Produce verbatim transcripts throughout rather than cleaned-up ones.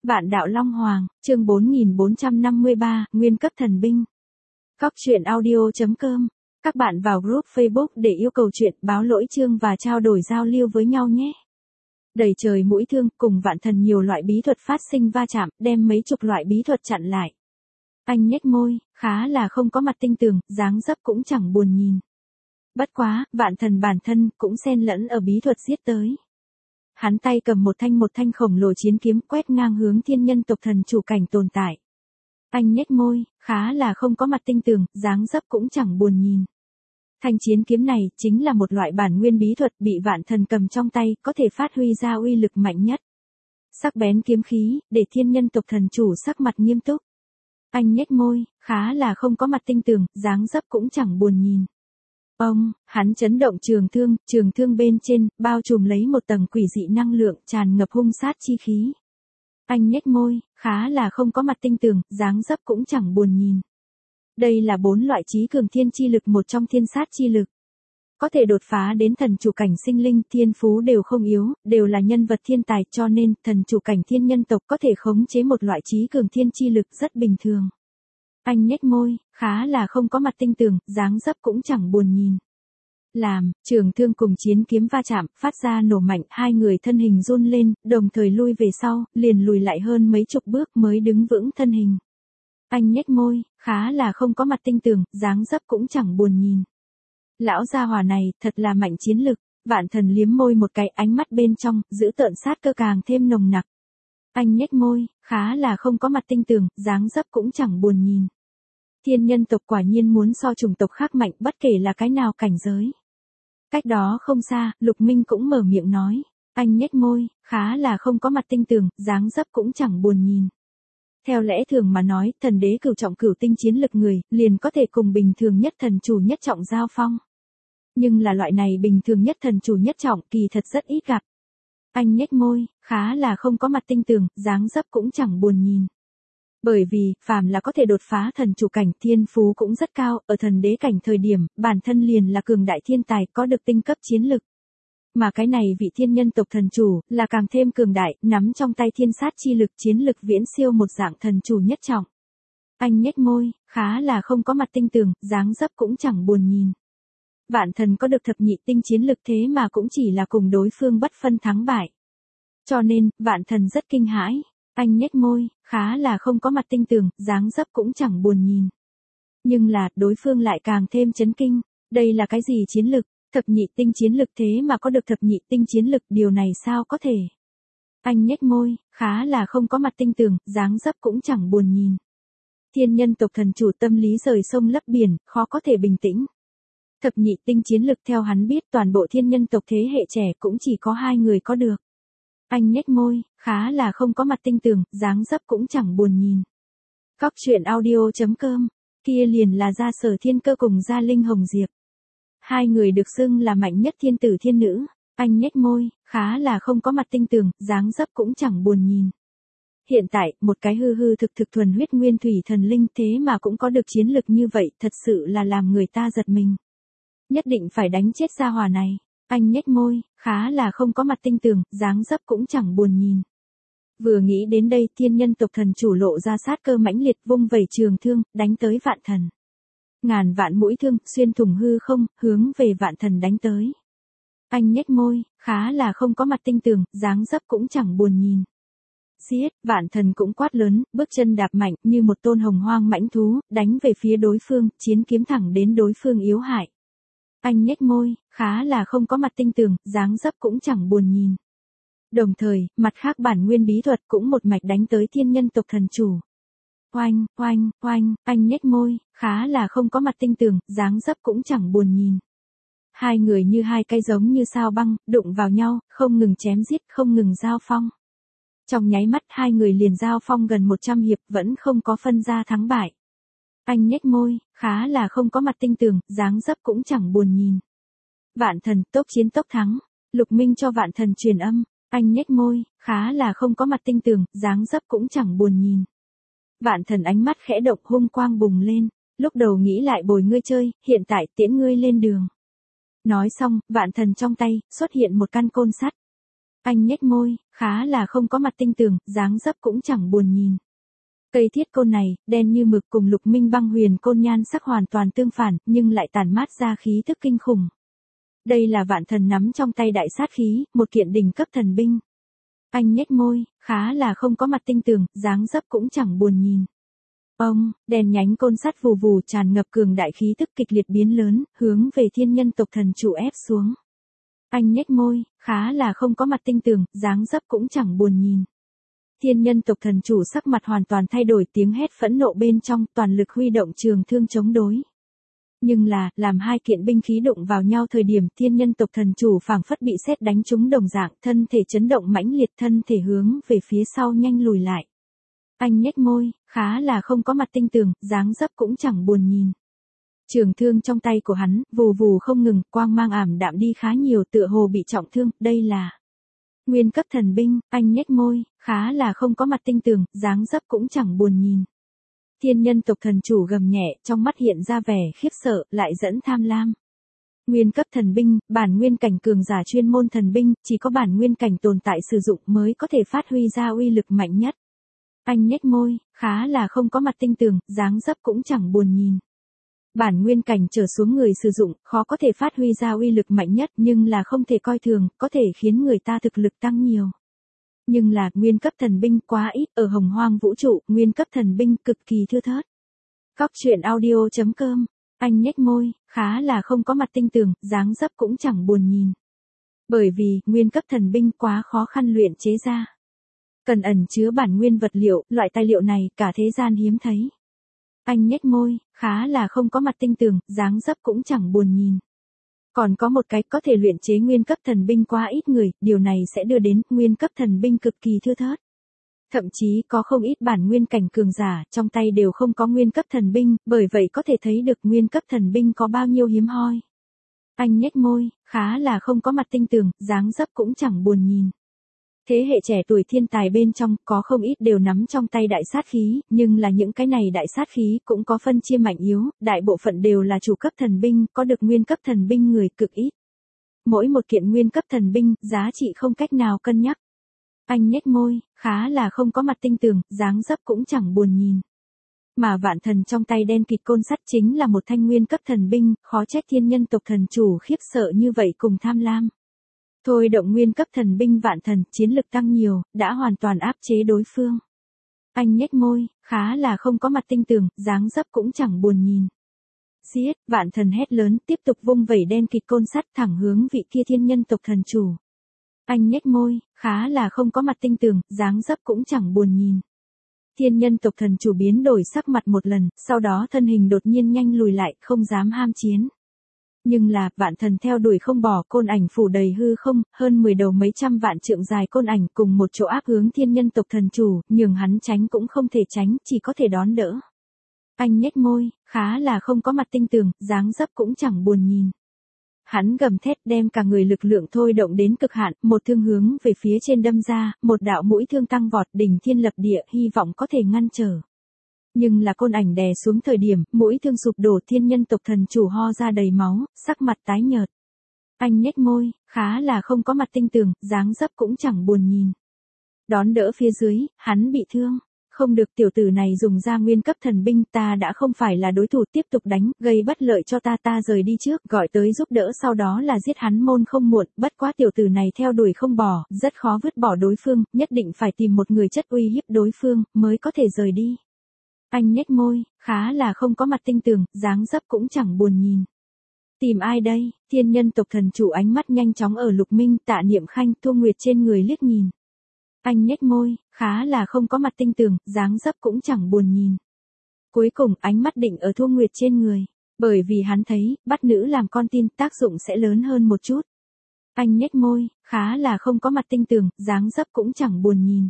Vạn đạo Long Hoàng, chương bốn nghìn bốn trăm năm mươi ba, Nguyên cấp thần binh. Cóc truyện audio chấm com. Các bạn vào group Facebook để yêu cầu chuyện, báo lỗi chương và trao đổi giao lưu với nhau nhé. Đầy trời mũi thương cùng vạn thần nhiều loại bí thuật phát sinh va chạm, đem mấy chục loại bí thuật chặn lại. Anh nhếch môi, khá là không có mặt tinh tường, dáng dấp cũng chẳng buồn nhìn. Bất quá, vạn thần bản thân cũng xen lẫn ở bí thuật giết tới. Hắn tay cầm một thanh một thanh khổng lồ chiến kiếm quét ngang hướng thiên nhân tộc thần chủ cảnh tồn tại. Anh nhếch môi, khá là không có mặt tinh tường, dáng dấp cũng chẳng buồn nhìn. Thanh chiến kiếm này chính là một loại bản nguyên bí thuật bị vạn thần cầm trong tay, có thể phát huy ra uy lực mạnh nhất. Sắc bén kiếm khí, để thiên nhân tộc thần chủ sắc mặt nghiêm túc. Anh nhếch môi, khá là không có mặt tinh tường, dáng dấp cũng chẳng buồn nhìn. Ông, hắn chấn động trường thương, trường thương bên trên, bao trùm lấy một tầng quỷ dị năng lượng, tràn ngập hung sát chi khí. Anh nhếch môi, khá là không có mặt tinh tường, dáng dấp cũng chẳng buồn nhìn. Đây là bốn loại chí cường thiên chi lực, một trong thiên sát chi lực. Có thể đột phá đến thần chủ cảnh sinh linh, thiên phú đều không yếu, đều là nhân vật thiên tài, cho nên, thần chủ cảnh thiên nhân tộc có thể khống chế một loại chí cường thiên chi lực rất bình thường. Anh nhếch môi, khá là không có mặt tinh tường, dáng dấp cũng chẳng buồn nhìn. Làm, trường thương cùng chiến kiếm va chạm, phát ra nổ mạnh, hai người thân hình run lên, đồng thời lui về sau, liền lùi lại hơn mấy chục bước mới đứng vững thân hình. Anh nhếch môi, khá là không có mặt tinh tường, dáng dấp cũng chẳng buồn nhìn. Lão gia hỏa này, thật là mạnh chiến lực, vạn thần liếm môi một cái, ánh mắt bên trong, giữ tợn sát cơ càng thêm nồng nặc. Anh nhếch môi, khá là không có mặt tinh tường, dáng dấp cũng chẳng buồn nhìn. Thiên nhân tộc quả nhiên muốn so chủng tộc khác mạnh, bất kể là cái nào cảnh giới. Cách đó không xa, Lục Minh cũng mở miệng nói. Anh nhếch môi, khá là không có mặt tinh tường, dáng dấp cũng chẳng buồn nhìn. Theo lẽ thường mà nói, thần đế cửu trọng cửu tinh chiến lực người, liền có thể cùng bình thường nhất thần chủ nhất trọng giao phong. Nhưng là loại này bình thường nhất thần chủ nhất trọng kỳ thật rất ít gặp. Anh nhếch môi, khá là không có mặt tinh tường, dáng dấp cũng chẳng buồn nhìn. Bởi vì, phàm là có thể đột phá thần chủ cảnh, thiên phú cũng rất cao, ở thần đế cảnh thời điểm, bản thân liền là cường đại thiên tài, có được tinh cấp chiến lực. Mà cái này vị thiên nhân tộc thần chủ, là càng thêm cường đại, nắm trong tay thiên sát chi lực, chiến lực viễn siêu một dạng thần chủ nhất trọng. Anh nhếch môi, khá là không có mặt tinh tường, dáng dấp cũng chẳng buồn nhìn. Vạn thần có được thập nhị tinh chiến lực, thế mà cũng chỉ là cùng đối phương bất phân thắng bại. Cho nên, vạn thần rất kinh hãi. Anh nhếch môi, khá là không có mặt tinh tường, dáng dấp cũng chẳng buồn nhìn. Nhưng là, đối phương lại càng thêm chấn kinh. Đây là cái gì chiến lực? Thập nhị tinh chiến lực, thế mà có được thập nhị tinh chiến lực, điều này sao có thể? Anh nhếch môi, khá là không có mặt tinh tường, dáng dấp cũng chẳng buồn nhìn. Thiên nhân tộc thần chủ tâm lý rời sông lấp biển, khó có thể bình tĩnh. Thập nhị tinh chiến lực, theo hắn biết, toàn bộ thiên nhân tộc thế hệ trẻ cũng chỉ có hai người có được. Anh nhếch môi, khá là không có mặt tinh tường, dáng dấp cũng chẳng buồn nhìn. Cóc truyện audio chấm com, kia liền là Gia Sở Thiên Cơ cùng Gia Linh Hồng Diệp. Hai người được xưng là mạnh nhất thiên tử thiên nữ. Anh nhếch môi, khá là không có mặt tinh tường, dáng dấp cũng chẳng buồn nhìn. Hiện tại, một cái hư hư thực thực thuần huyết nguyên thủy thần linh, thế mà cũng có được chiến lực như vậy, thật sự là làm người ta giật mình. Nhất định phải đánh chết gia hỏa này. Anh nhếch môi, khá là không có mặt tinh tường, dáng dấp cũng chẳng buồn nhìn. Vừa nghĩ đến đây, thiên nhân tộc thần chủ lộ ra sát cơ mãnh liệt, vung vẩy trường thương, đánh tới vạn thần. Ngàn vạn mũi thương, xuyên thủng hư không, hướng về vạn thần đánh tới. Anh nhếch môi, khá là không có mặt tinh tường, dáng dấp cũng chẳng buồn nhìn. Giết, vạn thần cũng quát lớn, bước chân đạp mạnh, như một tôn hồng hoang mãnh thú, đánh về phía đối phương, chiến kiếm thẳng đến đối phương yếu hại. Anh nhếch môi, khá là không có mặt tinh tường, dáng dấp cũng chẳng buồn nhìn. Đồng thời, mặt khác bản nguyên bí thuật cũng một mạch đánh tới thiên nhân tộc thần chủ. Oanh, oanh, oanh, anh nhếch môi, khá là không có mặt tinh tường, dáng dấp cũng chẳng buồn nhìn. Hai người như hai cây giống như sao băng, đụng vào nhau, không ngừng chém giết, không ngừng giao phong. Trong nháy mắt hai người liền giao phong gần một trăm hiệp, vẫn không có phân ra thắng bại. Anh nhếch môi, khá là không có mặt tinh tường, dáng dấp cũng chẳng buồn nhìn. Vạn thần, tốc chiến tốc thắng. Lục Minh cho vạn thần truyền âm. Anh nhếch môi, khá là không có mặt tinh tường, dáng dấp cũng chẳng buồn nhìn. Vạn thần ánh mắt khẽ động, hung quang bùng lên. Lúc đầu nghĩ lại bồi ngươi chơi, hiện tại tiễn ngươi lên đường. Nói xong, vạn thần trong tay, xuất hiện một căn côn sắt. Anh nhếch môi, khá là không có mặt tinh tường, dáng dấp cũng chẳng buồn nhìn. Cây thiết côn này, đen như mực cùng lục minh băng huyền côn nhan sắc hoàn toàn tương phản, nhưng lại tản mát ra khí tức kinh khủng. Đây là vạn thần nắm trong tay đại sát khí, một kiện đỉnh cấp thần binh. Anh nhếch môi, khá là không có mặt tinh tường, dáng dấp cũng chẳng buồn nhìn. Ông, đèn nhánh côn sắt vù vù tràn ngập cường đại khí tức kịch liệt biến lớn, hướng về thiên nhân tộc thần chủ ép xuống. Anh nhếch môi, khá là không có mặt tinh tường, dáng dấp cũng chẳng buồn nhìn. Thiên nhân tộc thần chủ sắc mặt hoàn toàn thay đổi, tiếng hét phẫn nộ bên trong, toàn lực huy động trường thương chống đối. Nhưng là, làm hai kiện binh khí đụng vào nhau thời điểm thiên nhân tộc thần chủ phảng phất bị sét đánh trúng đồng dạng, thân thể chấn động mãnh liệt, thân thể hướng về phía sau nhanh lùi lại. Anh nhếch môi, khá là không có mặt tinh tường, dáng dấp cũng chẳng buồn nhìn. Trường thương trong tay của hắn, vù vù không ngừng, quang mang ảm đạm đi khá nhiều, tựa hồ bị trọng thương, đây là nguyên cấp thần binh. Anh nhếch môi, khá là không có mặt tinh tường, dáng dấp cũng chẳng buồn nhìn. Thiên nhân tộc thần chủ gầm nhẹ, trong mắt hiện ra vẻ khiếp sợ, lại dẫn tham lam. Nguyên cấp thần binh, bản nguyên cảnh cường giả chuyên môn thần binh, chỉ có bản nguyên cảnh tồn tại sử dụng mới có thể phát huy ra uy lực mạnh nhất. Anh nhếch môi, khá là không có mặt tinh tường, dáng dấp cũng chẳng buồn nhìn. Bản nguyên cảnh trở xuống người sử dụng, khó có thể phát huy ra uy lực mạnh nhất, nhưng là không thể coi thường, có thể khiến người ta thực lực tăng nhiều. Nhưng là, nguyên cấp thần binh quá ít, ở hồng hoang vũ trụ, nguyên cấp thần binh cực kỳ thưa thớt. Cóc truyện audio chấm com, anh nhếch môi, khá là không có mặt tinh tường, dáng dấp cũng chẳng buồn nhìn. Bởi vì, nguyên cấp thần binh quá khó khăn luyện chế ra. Cần ẩn chứa bản nguyên vật liệu, loại tài liệu này cả thế gian hiếm thấy. Anh nhếch môi, khá là không có mặt tinh tường, dáng dấp cũng chẳng buồn nhìn. Còn có một cái có thể luyện chế nguyên cấp thần binh quá ít người, điều này sẽ đưa đến nguyên cấp thần binh cực kỳ thưa thớt. Thậm chí có không ít bản nguyên cảnh cường giả trong tay đều không có nguyên cấp thần binh, bởi vậy có thể thấy được nguyên cấp thần binh có bao nhiêu hiếm hoi. Anh nhếch môi, khá là không có mặt tinh tường, dáng dấp cũng chẳng buồn nhìn. Thế hệ trẻ tuổi thiên tài bên trong, có không ít đều nắm trong tay đại sát khí, nhưng là những cái này đại sát khí cũng có phân chia mạnh yếu, đại bộ phận đều là chủ cấp thần binh, có được nguyên cấp thần binh người cực ít. Mỗi một kiện nguyên cấp thần binh, giá trị không cách nào cân nhắc. Anh nhếch môi, khá là không có mặt tinh tường, dáng dấp cũng chẳng buồn nhìn. Mà vạn thần trong tay đen kịt côn sắt chính là một thanh nguyên cấp thần binh, khó trách thiên nhân tộc thần chủ khiếp sợ như vậy cùng tham lam. Thôi động nguyên cấp thần binh vạn thần, chiến lực tăng nhiều, đã hoàn toàn áp chế đối phương. Anh nhếch môi, khá là không có mặt tinh tường, dáng dấp cũng chẳng buồn nhìn. Giết, vạn thần hét lớn, tiếp tục vung vẩy đen kịt côn sắt thẳng hướng vị kia thiên nhân tộc thần chủ. Anh nhếch môi, khá là không có mặt tinh tường, dáng dấp cũng chẳng buồn nhìn. Thiên nhân tộc thần chủ biến đổi sắc mặt một lần, sau đó thân hình đột nhiên nhanh lùi lại, không dám ham chiến. Nhưng là, vạn thần theo đuổi không bỏ, côn ảnh phủ đầy hư không, hơn mười đầu mấy trăm vạn trượng dài côn ảnh cùng một chỗ áp hướng thiên nhân tộc thần chủ, nhường hắn tránh cũng không thể tránh, chỉ có thể đón đỡ. Anh nhếch môi, khá là không có mặt tinh tường, dáng dấp cũng chẳng buồn nhìn. Hắn gầm thét đem cả người lực lượng thôi động đến cực hạn, một thương hướng về phía trên đâm ra, một đạo mũi thương tăng vọt đỉnh thiên lập địa, hy vọng có thể ngăn trở. Nhưng là côn ảnh đè xuống thời điểm, mũi thương sụp đổ, thiên nhân tộc thần chủ ho ra đầy máu, sắc mặt tái nhợt. Anh nhếch môi, khá là không có mặt tinh tường, dáng dấp cũng chẳng buồn nhìn. Đón đỡ phía dưới, hắn bị thương. Không được, tiểu tử này dùng ra nguyên cấp thần binh, ta đã không phải là đối thủ, tiếp tục đánh, gây bất lợi cho ta, ta rời đi trước, gọi tới giúp đỡ sau đó là giết hắn môn không muộn, bất quá tiểu tử này theo đuổi không bỏ, rất khó vứt bỏ đối phương, nhất định phải tìm một người chất uy hiếp đối phương, mới có thể rời đi. Anh nhếch môi, khá là không có mặt tinh tường, dáng dấp cũng chẳng buồn nhìn. Tìm ai đây? Thiên nhân tộc thần chủ ánh mắt nhanh chóng ở Lục Minh, Tạ Niệm Khanh, Thu Nguyệt trên người liếc nhìn. Anh nhếch môi, khá là không có mặt tinh tường, dáng dấp cũng chẳng buồn nhìn. Cuối cùng ánh mắt định ở Thu Nguyệt trên người, bởi vì hắn thấy, bắt nữ làm con tin tác dụng sẽ lớn hơn một chút. Anh nhếch môi, khá là không có mặt tinh tường, dáng dấp cũng chẳng buồn nhìn.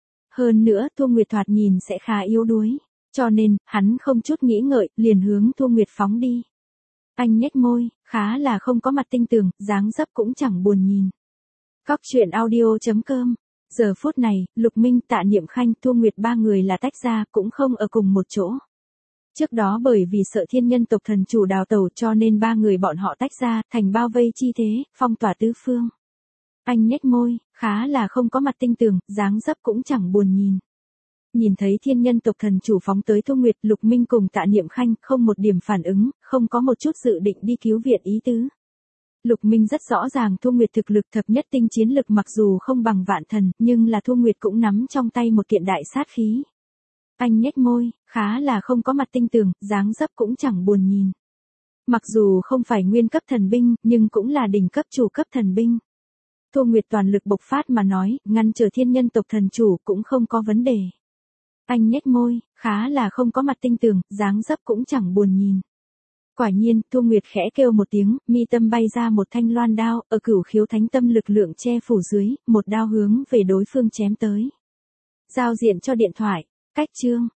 Hơn nữa, Thu Nguyệt thoạt nhìn sẽ khá yếu đuối, cho nên, hắn không chút nghĩ ngợi, liền hướng Thu Nguyệt phóng đi. Anh nhếch môi, khá là không có mặt tinh tường, dáng dấp cũng chẳng buồn nhìn. Cóc truyện audio chấm com. Giờ phút này, Lục Minh, Tạ Niệm Khanh, Thu Nguyệt ba người là tách ra, cũng không ở cùng một chỗ. Trước đó bởi vì sợ thiên nhân tộc thần chủ đào tẩu cho nên ba người bọn họ tách ra, thành bao vây chi thế, phong tỏa tứ phương. Anh nhếch môi, khá là không có mặt tinh tường, dáng dấp cũng chẳng buồn nhìn. Nhìn thấy thiên nhân tộc thần chủ phóng tới Thu Nguyệt, Lục Minh cùng Tạ Niệm Khanh không một điểm phản ứng, không có một chút dự định đi cứu viện ý tứ. Lục Minh rất rõ ràng Thu Nguyệt thực lực thập nhất tinh chiến lực mặc dù không bằng vạn thần, nhưng là Thu Nguyệt cũng nắm trong tay một kiện đại sát khí. Anh nhếch môi, khá là không có mặt tinh tường, dáng dấp cũng chẳng buồn nhìn. Mặc dù không phải nguyên cấp thần binh, nhưng cũng là đỉnh cấp chủ cấp thần binh. Thu Nguyệt toàn lực bộc phát mà nói, ngăn trở thiên nhân tộc thần chủ cũng không có vấn đề. Anh nhếch môi, khá là không có mặt tinh tường, dáng dấp cũng chẳng buồn nhìn. Quả nhiên, Thu Nguyệt khẽ kêu một tiếng, mi tâm bay ra một thanh loan đao, ở cửu khiếu thánh tâm lực lượng che phủ dưới, một đao hướng về đối phương chém tới. Giao diện cho điện thoại, cách chương.